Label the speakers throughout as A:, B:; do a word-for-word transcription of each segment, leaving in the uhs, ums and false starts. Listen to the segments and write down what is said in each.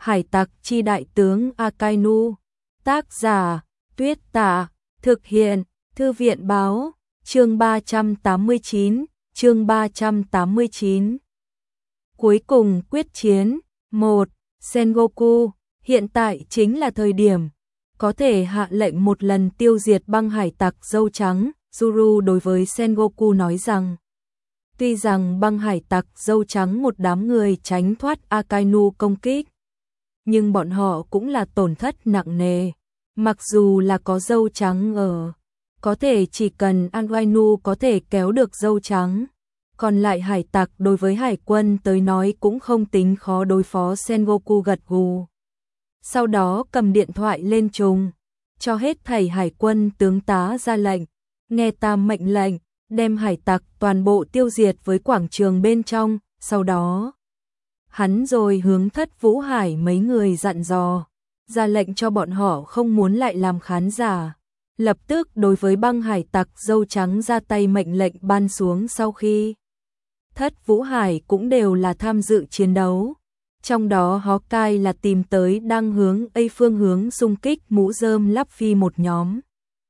A: Hải tặc chi đại tướng Akainu. Tác giả Tuyết Tạ. Thực hiện Thư viện báo. Chương ba trăm tám mươi chín. Chương ba trăm tám mươi chín. Cuối cùng quyết chiến. một. Sengoku, hiện tại chính là thời điểm có thể hạ lệnh một lần tiêu diệt băng hải tặc dâu trắng. Zuru đối với Sengoku nói rằng, tuy rằng băng hải tặc dâu trắng một đám người tránh thoát Akainu công kích, nhưng bọn họ cũng là tổn thất nặng nề. Mặc dù là có dâu trắng ở, có thể chỉ cần Akainu có thể kéo được dâu trắng, còn lại hải tặc đối với hải quân tới nói cũng không tính khó đối phó. Sengoku gật gù. Sau đó cầm điện thoại lên trùng, cho hết thảy hải quân tướng tá ra lệnh, nghe ta mệnh lệnh, đem hải tặc toàn bộ tiêu diệt với quảng trường bên trong. Sau đó, hắn rồi hướng Thất Vũ Hải mấy người dặn dò, ra lệnh cho bọn họ không muốn lại làm khán giả. Lập tức đối với băng hải tặc dâu trắng ra tay mệnh lệnh ban xuống. Sau khi Thất Vũ Hải cũng đều là tham dự chiến đấu, trong đó Hawkeye là tìm tới đang hướng A phương hướng xung kích mũ rơm Luffy một nhóm.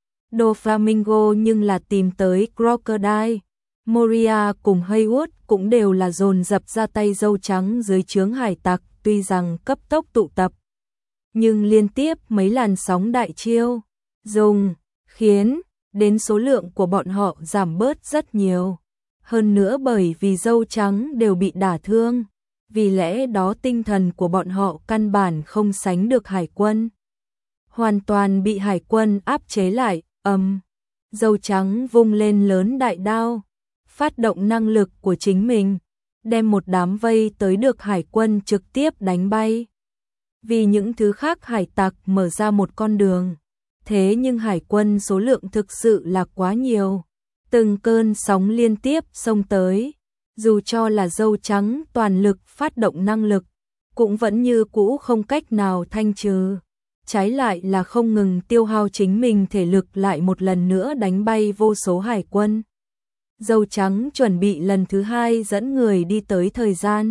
A: Doflamingo nhưng là tìm tới Crocodile. Moria cùng Haywood cũng đều là dồn dập ra tay dâu trắng dưới trướng hải tặc. Tuy rằng cấp tốc tụ tập, nhưng liên tiếp mấy làn sóng đại chiêu dùng, khiến đến số lượng của bọn họ giảm bớt rất nhiều. Hơn nữa bởi vì dâu trắng đều bị đả thương, vì lẽ đó tinh thần của bọn họ căn bản không sánh được hải quân, hoàn toàn bị hải quân áp chế lại. Âm, dâu trắng vung lên lớn đại đao, phát động năng lực của chính mình, đem một đám vây tới được hải quân trực tiếp đánh bay. Vì những thứ khác hải tặc mở ra một con đường, thế nhưng hải quân số lượng thực sự là quá nhiều, từng cơn sóng liên tiếp xông tới, dù cho là dâu trắng toàn lực phát động năng lực, cũng vẫn như cũ không cách nào thanh trừ. Trái lại là không ngừng tiêu hao chính mình thể lực, lại một lần nữa đánh bay vô số hải quân. Dâu trắng chuẩn bị lần thứ hai dẫn người đi tới thời gian.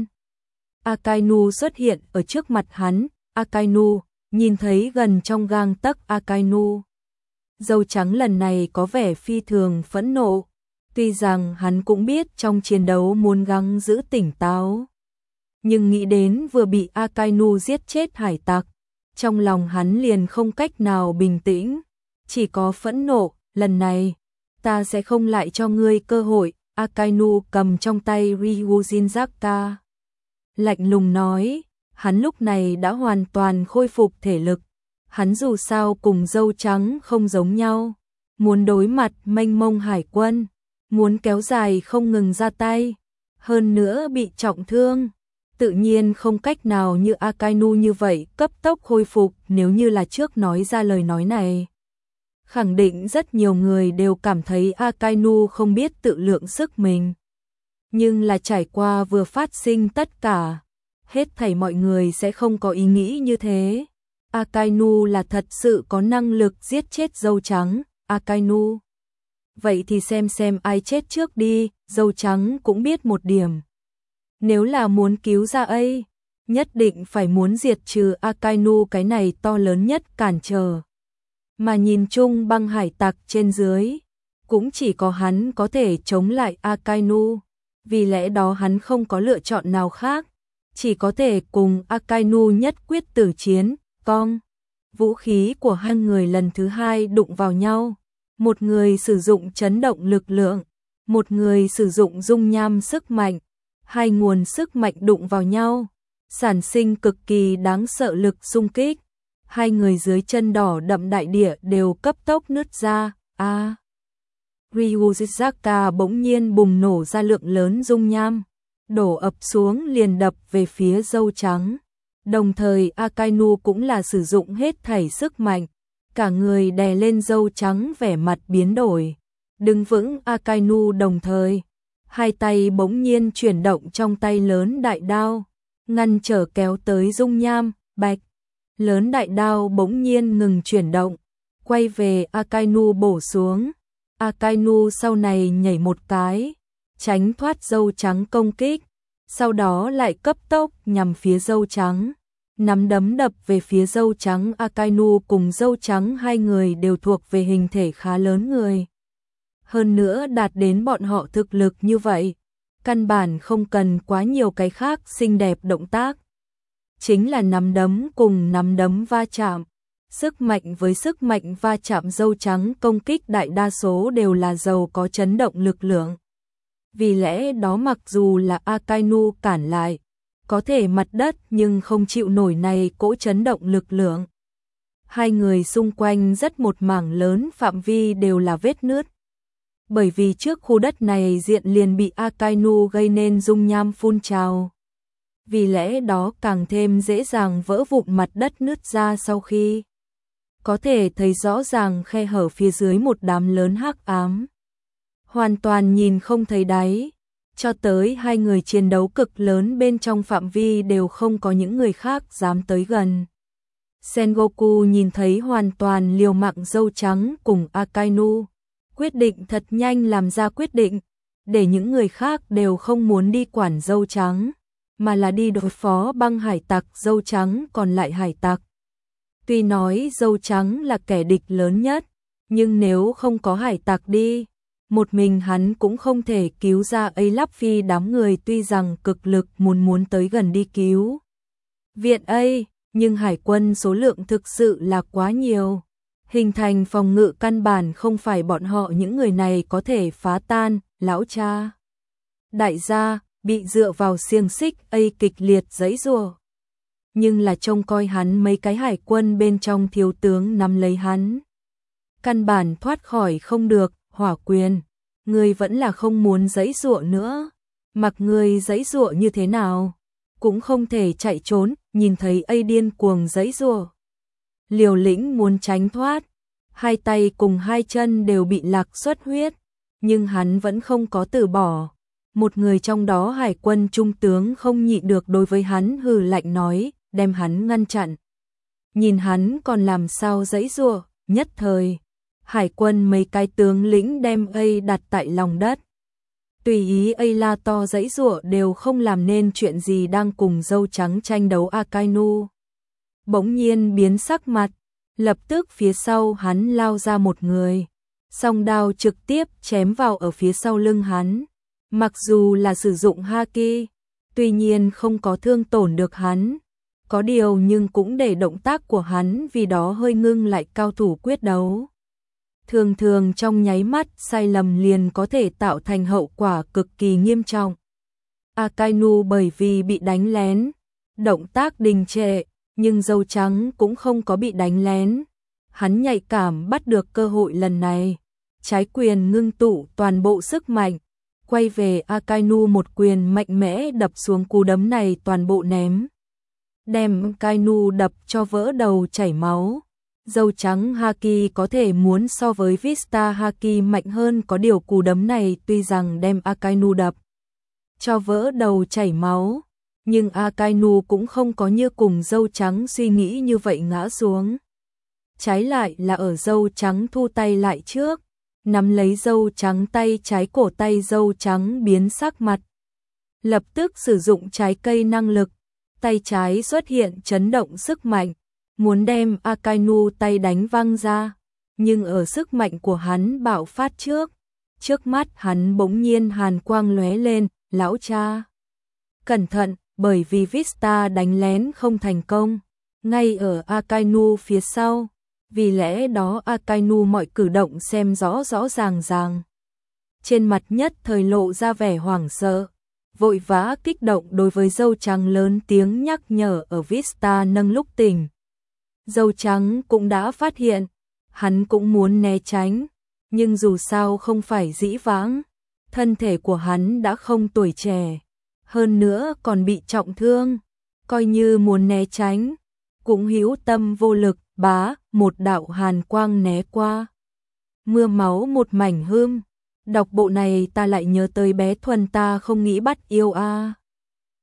A: Akainu xuất hiện ở trước mặt hắn. Akainu, nhìn thấy gần trong gang tấc Akainu. Dâu trắng lần này có vẻ phi thường phẫn nộ. Tuy rằng hắn cũng biết trong chiến đấu muốn gắng giữ tỉnh táo, nhưng nghĩ đến vừa bị Akainu giết chết hải tặc, trong lòng hắn liền không cách nào bình tĩnh, chỉ có phẫn nộ. Lần này, ta sẽ không lại cho ngươi cơ hội. Akainu cầm trong tay Ryujinzaka, lạnh lùng nói. Hắn lúc này đã hoàn toàn khôi phục thể lực. Hắn dù sao cùng dâu trắng không giống nhau, muốn đối mặt mênh mông hải quân, muốn kéo dài không ngừng ra tay, hơn nữa bị trọng thương, tự nhiên không cách nào như Akainu như vậy cấp tốc khôi phục. Nếu như là trước nói ra lời nói này, khẳng định rất nhiều người đều cảm thấy Akainu không biết tự lượng sức mình. Nhưng là trải qua vừa phát sinh tất cả, hết thảy mọi người sẽ không có ý nghĩ như thế. Akainu là thật sự có năng lực giết chết dâu trắng. Akainu, vậy thì xem xem ai chết trước đi. Dâu trắng cũng biết một điểm, nếu là muốn cứu ra A, nhất định phải muốn diệt trừ Akainu cái này to lớn nhất cản trở. Mà nhìn chung băng hải tặc trên dưới, cũng chỉ có hắn có thể chống lại Akainu. Vì lẽ đó hắn không có lựa chọn nào khác, chỉ có thể cùng Akainu nhất quyết tử chiến. Cong, vũ khí của hai người lần thứ hai đụng vào nhau. Một người sử dụng chấn động lực lượng, một người sử dụng dung nham sức mạnh. Hai nguồn sức mạnh đụng vào nhau, sản sinh cực kỳ đáng sợ lực xung kích. Hai người dưới chân đỏ đậm đại địa đều cấp tốc nứt ra. A, à, Ryujinzaka bỗng nhiên bùng nổ ra lượng lớn dung nham, đổ ập xuống liền đập về phía dâu trắng. Đồng thời Akainu cũng là sử dụng hết thảy sức mạnh, cả người đè lên dâu trắng, vẻ mặt biến đổi. Đứng vững Akainu, đồng thời hai tay bỗng nhiên chuyển động trong tay lớn đại đao, ngăn trở kéo tới dung nham. Bạch, lớn đại đao bỗng nhiên ngừng chuyển động, quay về Akainu bổ xuống. Akainu sau này nhảy một cái, tránh thoát dâu trắng công kích, sau đó lại cấp tốc nhằm phía dâu trắng. nắm đấm đập về phía dâu trắng. Akainu cùng dâu trắng hai người đều thuộc về hình thể khá lớn người. Hơn nữa đạt đến bọn họ thực lực như vậy, căn bản không cần quá nhiều cái khác xinh đẹp động tác. Chính là nắm đấm cùng nắm đấm va chạm. Sức mạnh với sức mạnh va chạm, dâu trắng công kích đại đa số đều là giàu có chấn động lực lượng. Vì lẽ đó mặc dù là Akainu cản lại, có thể mặt đất nhưng không chịu nổi này cỗ chấn động lực lượng. Hai người xung quanh rất một mảng lớn phạm vi đều là vết nứt. Bởi vì trước khu đất này diện liền bị Akainu gây nên dung nham phun trào. Vì lẽ đó càng thêm dễ dàng vỡ vụn mặt đất nứt ra, sau khi có thể thấy rõ ràng khe hở phía dưới một đám lớn hắc ám. Hoàn toàn nhìn không thấy đáy, cho tới hai người chiến đấu cực lớn bên trong phạm vi đều không có những người khác dám tới gần. Sengoku nhìn thấy hoàn toàn liều mạng dâu trắng cùng Akainu, quyết định thật nhanh làm ra quyết định, để những người khác đều không muốn đi quản dâu trắng, mà là đi đối phó băng hải tặc. Dâu trắng còn lại hải tặc. Tuy nói dâu trắng là kẻ địch lớn nhất, nhưng nếu không có hải tặc đi, một mình hắn cũng không thể cứu ra A Lắp Phi đám người. Tuy rằng cực lực muốn muốn tới gần đi cứu viện A, nhưng hải quân số lượng thực sự là quá nhiều, hình thành phòng ngự căn bản không phải bọn họ những người này có thể phá tan. Lão cha đại gia bị dựa vào xiềng xích A kịch liệt giãy giụa, nhưng là trông coi hắn mấy cái hải quân bên trong thiếu tướng nắm lấy hắn, căn bản thoát khỏi không được. Hỏa Quyền, ngươi vẫn là không muốn giãy giụa nữa, mặc ngươi giãy giụa như thế nào cũng không thể chạy trốn. Nhìn thấy A điên cuồng giãy giụa, liều lĩnh muốn tránh thoát, hai tay cùng hai chân đều bị lạc xuất huyết, nhưng hắn vẫn không có từ bỏ. Một người trong đó hải quân trung tướng không nhịn được đối với hắn hừ lạnh nói, đem hắn ngăn chặn. Nhìn hắn còn làm sao giãy giụa, nhất thời hải quân mấy cái tướng lĩnh đem A đặt tại lòng đất. Tùy ý A la to giãy giụa đều không làm nên chuyện gì. Đang cùng dâu trắng tranh đấu Akainu bỗng nhiên biến sắc mặt, lập tức phía sau hắn lao ra một người, song đao trực tiếp chém vào ở phía sau lưng hắn. Mặc dù là sử dụng haki, tuy nhiên không có thương tổn được hắn, có điều nhưng cũng để động tác của hắn vì đó hơi ngưng lại. Cao thủ quyết đấu thường thường trong nháy mắt sai lầm liền có thể tạo thành hậu quả cực kỳ nghiêm trọng. Akainu bởi vì bị đánh lén, động tác đình trệ, nhưng dâu trắng cũng không có bị đánh lén. Hắn nhạy cảm bắt được cơ hội lần này, trái quyền ngưng tụ toàn bộ sức mạnh, quay về Akainu một quyền mạnh mẽ đập xuống. Cú đấm này toàn bộ ném, đem Akainu đập cho vỡ đầu chảy máu. Dâu trắng haki có thể muốn so với Vista haki mạnh hơn, có điều cú đấm này tuy rằng đem Akainu đập cho vỡ đầu chảy máu, nhưng Akainu cũng không có như cùng dâu trắng suy nghĩ như vậy ngã xuống. Trái lại là ở dâu trắng thu tay lại trước, nắm lấy dâu trắng tay trái, cổ tay dâu trắng biến sắc mặt, lập tức sử dụng trái cây năng lực, tay trái xuất hiện chấn động sức mạnh, muốn đem Akainu tay đánh văng ra, nhưng ở sức mạnh của hắn bạo phát trước, trước mắt hắn bỗng nhiên hàn quang lóe lên. Lão cha, cẩn thận, bởi vì Vista đánh lén không thành công, ngay ở Akainu phía sau, vì lẽ đó Akainu mọi cử động xem rõ rõ ràng ràng. Trên mặt nhất thời lộ ra vẻ hoảng sợ, vội vã kích động đối với dâu trắng lớn tiếng nhắc nhở ở Vista nâng lúc tỉnh. Dâu trắng cũng đã phát hiện, hắn cũng muốn né tránh, nhưng dù sao không phải dĩ vãng, thân thể của hắn đã không tuổi trẻ, hơn nữa còn bị trọng thương, coi như muốn né tránh, cũng hữu tâm vô lực. Bá, một đạo hàn quang né qua, mưa máu một mảnh hương. Đọc bộ này ta lại nhớ tới bé Thuần, ta không nghĩ bắt yêu a. À.